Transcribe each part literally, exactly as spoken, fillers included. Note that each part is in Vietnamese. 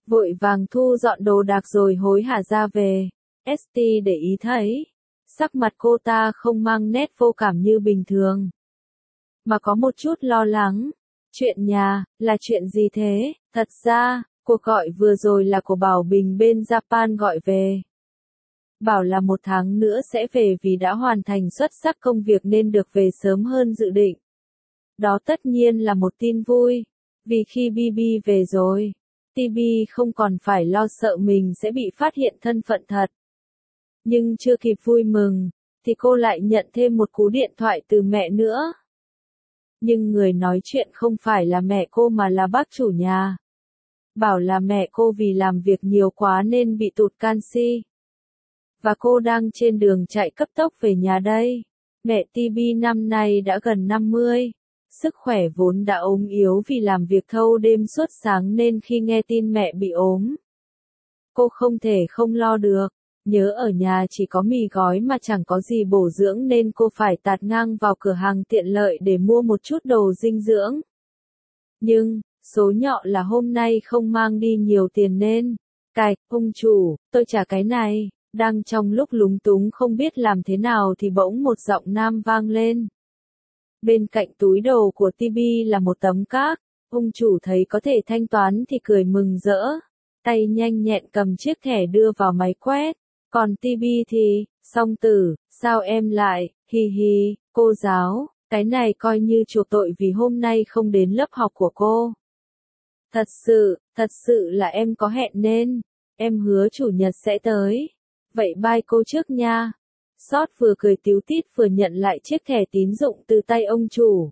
vội vàng thu dọn đồ đạc rồi hối hả ra về. ét tê để ý thấy, sắc mặt cô ta không mang nét vô cảm như bình thường, mà có một chút lo lắng. Chuyện nhà, là chuyện gì thế? Thật ra, cuộc gọi vừa rồi là của Bảo Bình bên Japan gọi về. Bảo là một tháng nữa sẽ về vì đã hoàn thành xuất sắc công việc nên được về sớm hơn dự định. Đó tất nhiên là một tin vui, vì khi bê bê về rồi, tê bê không còn phải lo sợ mình sẽ bị phát hiện thân phận thật. Nhưng chưa kịp vui mừng, thì cô lại nhận thêm một cú điện thoại từ mẹ nữa. Nhưng người nói chuyện không phải là mẹ cô mà là bác chủ nhà. Bảo là mẹ cô vì làm việc nhiều quá nên bị tụt canxi. Và cô đang trên đường chạy cấp tốc về nhà đây. Mẹ tê bê năm nay đã gần năm mươi. Sức khỏe vốn đã ốm yếu vì làm việc thâu đêm suốt sáng nên khi nghe tin mẹ bị ốm, cô không thể không lo được. Nhớ ở nhà chỉ có mì gói mà chẳng có gì bổ dưỡng nên cô phải tạt ngang vào cửa hàng tiện lợi để mua một chút đồ dinh dưỡng. Nhưng, số nhọ là hôm nay không mang đi nhiều tiền nên, cài, ông chủ, tôi trả cái này. Đang trong lúc lúng túng không biết làm thế nào thì bỗng một giọng nam vang lên. Bên cạnh túi đồ của tê bê là một tấm cát. Ông chủ thấy có thể thanh toán thì cười mừng rỡ. Tay nhanh nhẹn cầm chiếc thẻ đưa vào máy quét. Còn tê bê thì, song tử, sao em lại, hi hi, cô giáo, cái này coi như chuộc tội vì hôm nay không đến lớp học của cô. Thật sự, thật sự là em có hẹn nên, em hứa chủ nhật sẽ tới. Vậy bye cô trước nha. Sót vừa cười tíu tít vừa nhận lại chiếc thẻ tín dụng từ tay ông chủ.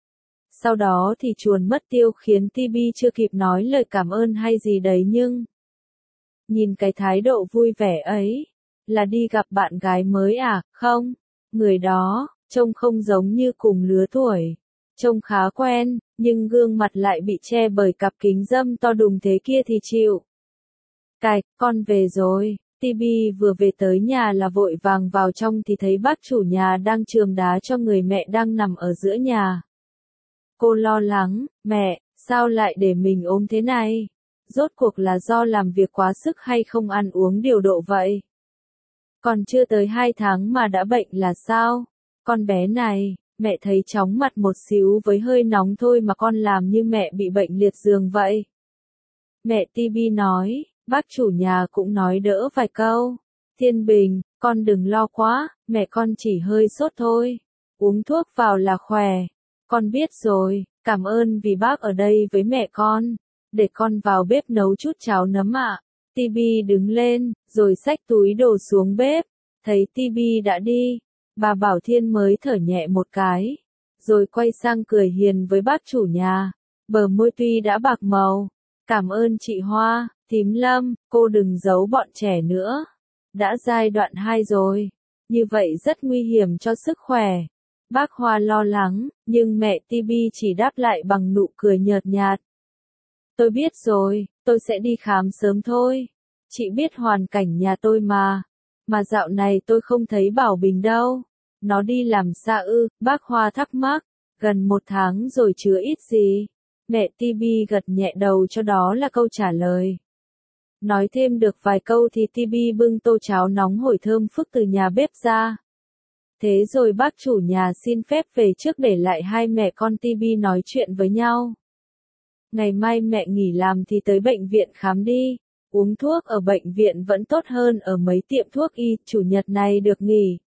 Sau đó thì chuồn mất tiêu khiến tê bê chưa kịp nói lời cảm ơn hay gì đấy nhưng... Nhìn cái thái độ vui vẻ ấy, là đi gặp bạn gái mới à, không? Người đó, trông không giống như cùng lứa tuổi. Trông khá quen, nhưng gương mặt lại bị che bởi cặp kính râm to đùng thế kia thì chịu. Cài, con về rồi. tê bê vừa về tới nhà là vội vàng vào trong thì thấy bác chủ nhà đang chườm đá cho người mẹ đang nằm ở giữa nhà. Cô lo lắng, mẹ, sao lại để mình ốm thế này? Rốt cuộc là do làm việc quá sức hay không ăn uống điều độ vậy? Còn chưa tới hai tháng mà đã bệnh là sao? Con bé này, mẹ thấy chóng mặt một xíu với hơi nóng thôi mà con làm như mẹ bị bệnh liệt giường vậy. Mẹ tê bê nói, bác chủ nhà cũng nói đỡ vài câu. Thiên Bình, con đừng lo quá, mẹ con chỉ hơi sốt thôi. Uống thuốc vào là khỏe. Con biết rồi, cảm ơn vì bác ở đây với mẹ con. Để con vào bếp nấu chút cháo nấm ạ. tê bê đứng lên, rồi xách túi đồ xuống bếp. Thấy tê bê đã đi, bà Bảo Thiên mới thở nhẹ một cái. Rồi quay sang cười hiền với bác chủ nhà. Bờ môi tuy đã bạc màu. Cảm ơn chị Hoa, thím Lâm, cô đừng giấu bọn trẻ nữa. Đã giai đoạn hai rồi. Như vậy rất nguy hiểm cho sức khỏe. Bác Hoa lo lắng, nhưng mẹ tê bê chỉ đáp lại bằng nụ cười nhợt nhạt. Tôi biết rồi, tôi sẽ đi khám sớm thôi. Chị biết hoàn cảnh nhà tôi mà. Mà dạo này tôi không thấy Bảo Bình đâu. Nó đi làm xa ư, bác Hoa thắc mắc. Gần một tháng rồi chứa ít gì. Mẹ tê bê gật nhẹ đầu cho đó là câu trả lời. Nói thêm được vài câu thì tê bê bưng tô cháo nóng hổi thơm phức từ nhà bếp ra. Thế rồi bác chủ nhà xin phép về trước để lại hai mẹ con tê bê nói chuyện với nhau. Ngày mai mẹ nghỉ làm thì tới bệnh viện khám đi. Uống thuốc ở bệnh viện vẫn tốt hơn ở mấy tiệm thuốc y, chủ nhật này được nghỉ.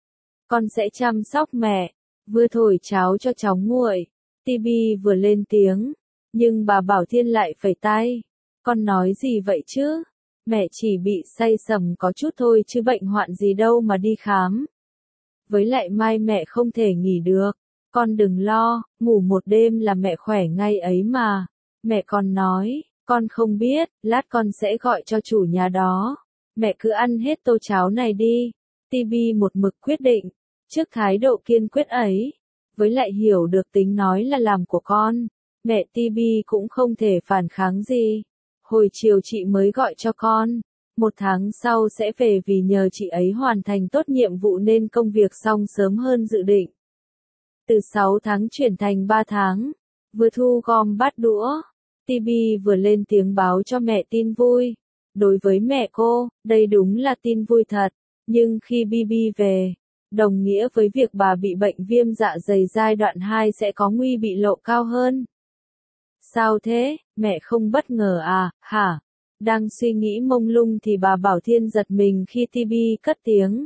Con sẽ chăm sóc mẹ, vừa thổi cháo cho cháu nguội. tê bê vừa lên tiếng, nhưng bà Bảo Thiên lại phẩy tay. Con nói gì vậy chứ? Mẹ chỉ bị say sẩm có chút thôi chứ bệnh hoạn gì đâu mà đi khám. Với lại mai mẹ không thể nghỉ được. Con đừng lo, ngủ một đêm là mẹ khỏe ngay ấy mà. Mẹ con nói, con không biết, lát con sẽ gọi cho chủ nhà đó. Mẹ cứ ăn hết tô cháo này đi. tê bê một mực quyết định, trước thái độ kiên quyết ấy, với lại hiểu được tính nói là làm của con, mẹ tê bê cũng không thể phản kháng gì. Hồi chiều chị mới gọi cho con, một tháng sau sẽ về vì nhờ chị ấy hoàn thành tốt nhiệm vụ nên công việc xong sớm hơn dự định. Từ sáu tháng chuyển thành ba tháng, vừa thu gom bát đũa, tê bê vừa lên tiếng báo cho mẹ tin vui. Đối với mẹ cô, đây đúng là tin vui thật. Nhưng khi bê bê về, đồng nghĩa với việc bà bị bệnh viêm dạ dày giai đoạn hai sẽ có nguy bị lộ cao hơn. Sao thế, mẹ không bất ngờ à, hả? Đang suy nghĩ mông lung thì bà Bảo Thiên giật mình khi tê bê cất tiếng.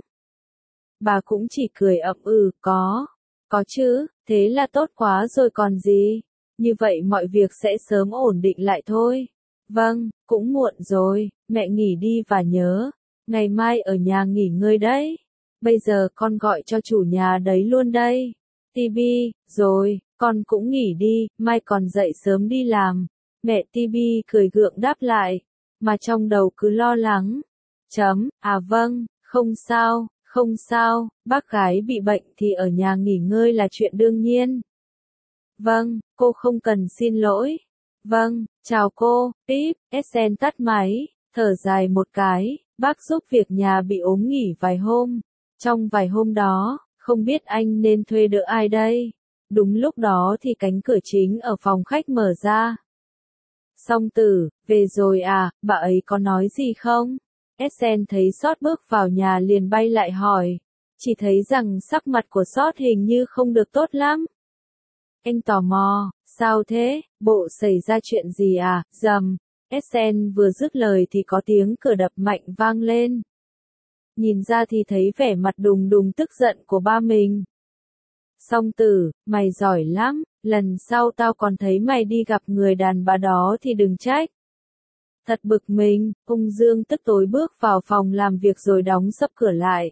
Bà cũng chỉ cười ậm ừ, có, có chứ, thế là tốt quá rồi còn gì. Như vậy mọi việc sẽ sớm ổn định lại thôi. Vâng, cũng muộn rồi, mẹ nghỉ đi và nhớ, ngày mai ở nhà nghỉ ngơi đấy. Bây giờ con gọi cho chủ nhà đấy luôn đây. tê bê, rồi, con cũng nghỉ đi, mai còn dậy sớm đi làm. Mẹ tê bê cười gượng đáp lại, mà trong đầu cứ lo lắng. Chấm, à vâng, không sao, không sao, bác gái bị bệnh thì ở nhà nghỉ ngơi là chuyện đương nhiên. Vâng, cô không cần xin lỗi. Vâng, chào cô, típ, Sen tắt máy, thở dài một cái, bác giúp việc nhà bị ốm nghỉ vài hôm. Trong vài hôm đó, không biết anh nên thuê đỡ ai đây. Đúng lúc đó thì cánh cửa chính ở phòng khách mở ra. Song Tử, về rồi à, bà ấy có nói gì không? Sen thấy Sót bước vào nhà liền bay lại hỏi. Chỉ thấy rằng sắc mặt của Sót hình như không được tốt lắm. Anh tò mò, sao thế, bộ xảy ra chuyện gì à, rầm. Sen vừa dứt lời thì có tiếng cửa đập mạnh vang lên. Nhìn ra thì thấy vẻ mặt đùng đùng tức giận của ba mình. Song Tử, mày giỏi lắm, lần sau tao còn thấy mày đi gặp người đàn bà đó thì đừng trách. Thật bực mình, Ung Dương tức tối bước vào phòng làm việc rồi đóng sập cửa lại.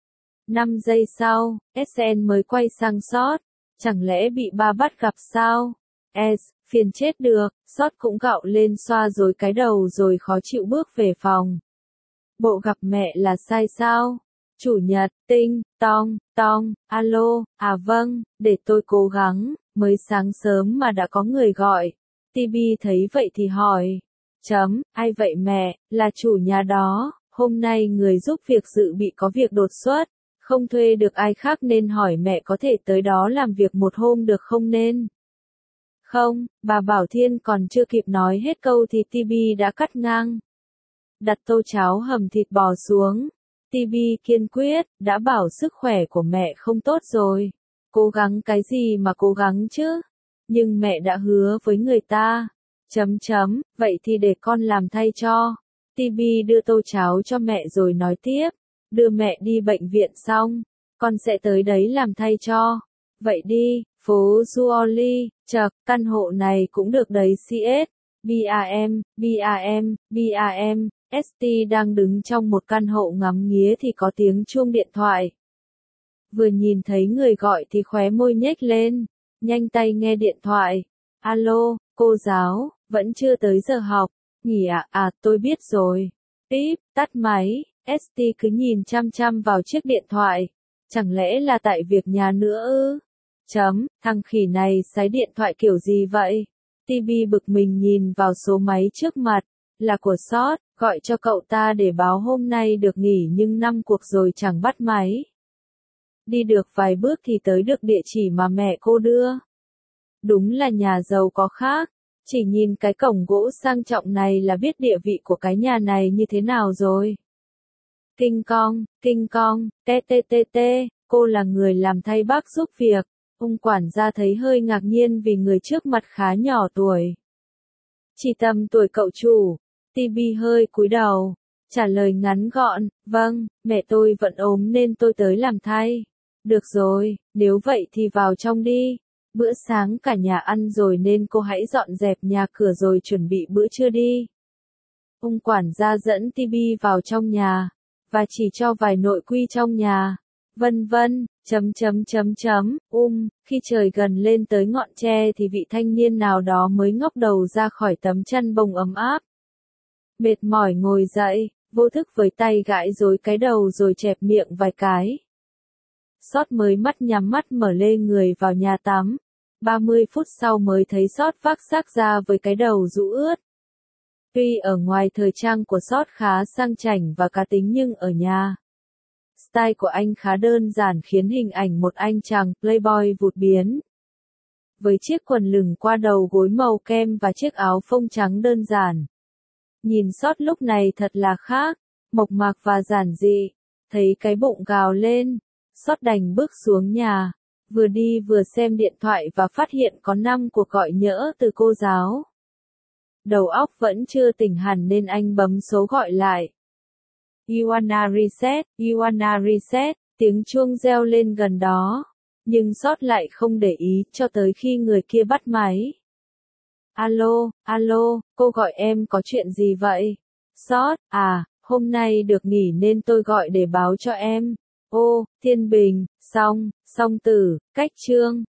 Năm giây sau, Sen mới quay sang Sót, chẳng lẽ bị ba bắt gặp sao? Es, phiền chết được, Sót cũng gạo lên xoa rồi cái đầu rồi khó chịu bước về phòng. Bộ gặp mẹ là sai sao? Chủ nhật, tinh, tong, tong, alo, à vâng, để tôi cố gắng, mới sáng sớm mà đã có người gọi. tê bê thấy vậy thì hỏi. Chấm, ai vậy mẹ, là chủ nhà đó, hôm nay người giúp việc dự bị có việc đột xuất, không thuê được ai khác nên hỏi mẹ có thể tới đó làm việc một hôm được không nên. Không, bà Bảo Thiên còn chưa kịp nói hết câu thì tê bê đã cắt ngang. Đặt tô cháo hầm thịt bò xuống. tê bê kiên quyết, đã bảo sức khỏe của mẹ không tốt rồi. Cố gắng cái gì mà cố gắng chứ? Nhưng mẹ đã hứa với người ta. Chấm chấm, vậy thì để con làm thay cho. tê bê đưa tô cháo cho mẹ rồi nói tiếp. Đưa mẹ đi bệnh viện xong, con sẽ tới đấy làm thay cho. Vậy đi, phố Zuoli, chật, căn hộ này cũng được đấy xê ét. BAM, BAM, BAM, ét tê đang đứng trong một căn hộ ngắm nghía thì có tiếng chuông điện thoại. Vừa nhìn thấy người gọi thì khóe môi nhếch lên, nhanh tay nghe điện thoại. Alo, cô giáo, vẫn chưa tới giờ học, nghỉ à, à tôi biết rồi. Típ, tắt máy, ét tê cứ nhìn chăm chăm vào chiếc điện thoại. Chẳng lẽ là tại việc nhà nữa ư? Chấm, thằng khỉ này xài điện thoại kiểu gì vậy? tê bê bực mình nhìn vào số máy trước mặt, là của Sót, gọi cho cậu ta để báo hôm nay được nghỉ nhưng năm cuộc rồi chẳng bắt máy. Đi được vài bước thì tới được địa chỉ mà mẹ cô đưa. Đúng là nhà giàu có khác, chỉ nhìn cái cổng gỗ sang trọng này là biết địa vị của cái nhà này như thế nào rồi. Kinh cong, kinh cong, tê tê tê tê, cô là người làm thay bác giúp việc. Ông quản gia thấy hơi ngạc nhiên vì người trước mặt khá nhỏ tuổi. Chỉ tầm tuổi cậu chủ, tê bê hơi cúi đầu, trả lời ngắn gọn, vâng, mẹ tôi vẫn ốm nên tôi tới làm thay. Được rồi, nếu vậy thì vào trong đi. Bữa sáng cả nhà ăn rồi nên cô hãy dọn dẹp nhà cửa rồi chuẩn bị bữa trưa đi. Ông quản gia dẫn tê bê vào trong nhà, và chỉ cho vài nội quy trong nhà. Vân vân, chấm chấm chấm chấm, um, khi trời gần lên tới ngọn tre thì vị thanh niên nào đó mới ngóc đầu ra khỏi tấm chăn bông ấm áp. Mệt mỏi ngồi dậy, vô thức với tay gãi rối cái đầu rồi chẹp miệng vài cái. Sót mới mắt nhắm mắt mở lê người vào nhà tắm. ba mươi phút sau mới thấy Sót vác xác ra với cái đầu rũ ướt. Tuy ở ngoài thời trang của Sót khá sang chảnh và cá tính nhưng ở nhà, style của anh khá đơn giản khiến hình ảnh một anh chàng playboy vụt biến. với chiếc quần lửng qua đầu gối màu kem và chiếc áo phông trắng đơn giản. Nhìn Sót lúc này thật là khác, mộc mạc và giản dị, thấy cái bụng gào lên, Sót đành bước xuống nhà, vừa đi vừa xem điện thoại và phát hiện có năm cuộc gọi nhỡ từ cô giáo. Đầu óc vẫn chưa tỉnh hẳn nên anh bấm số gọi lại. You wanna reset, you wanna reset, tiếng chuông reo lên gần đó, nhưng Sót lại không để ý cho tới khi người kia bắt máy. Alo, alo, cô gọi em có chuyện gì vậy? Sót, à, hôm nay được nghỉ nên tôi gọi để báo cho em. Ô, Thiên Bình, xong, song tử, cách chương.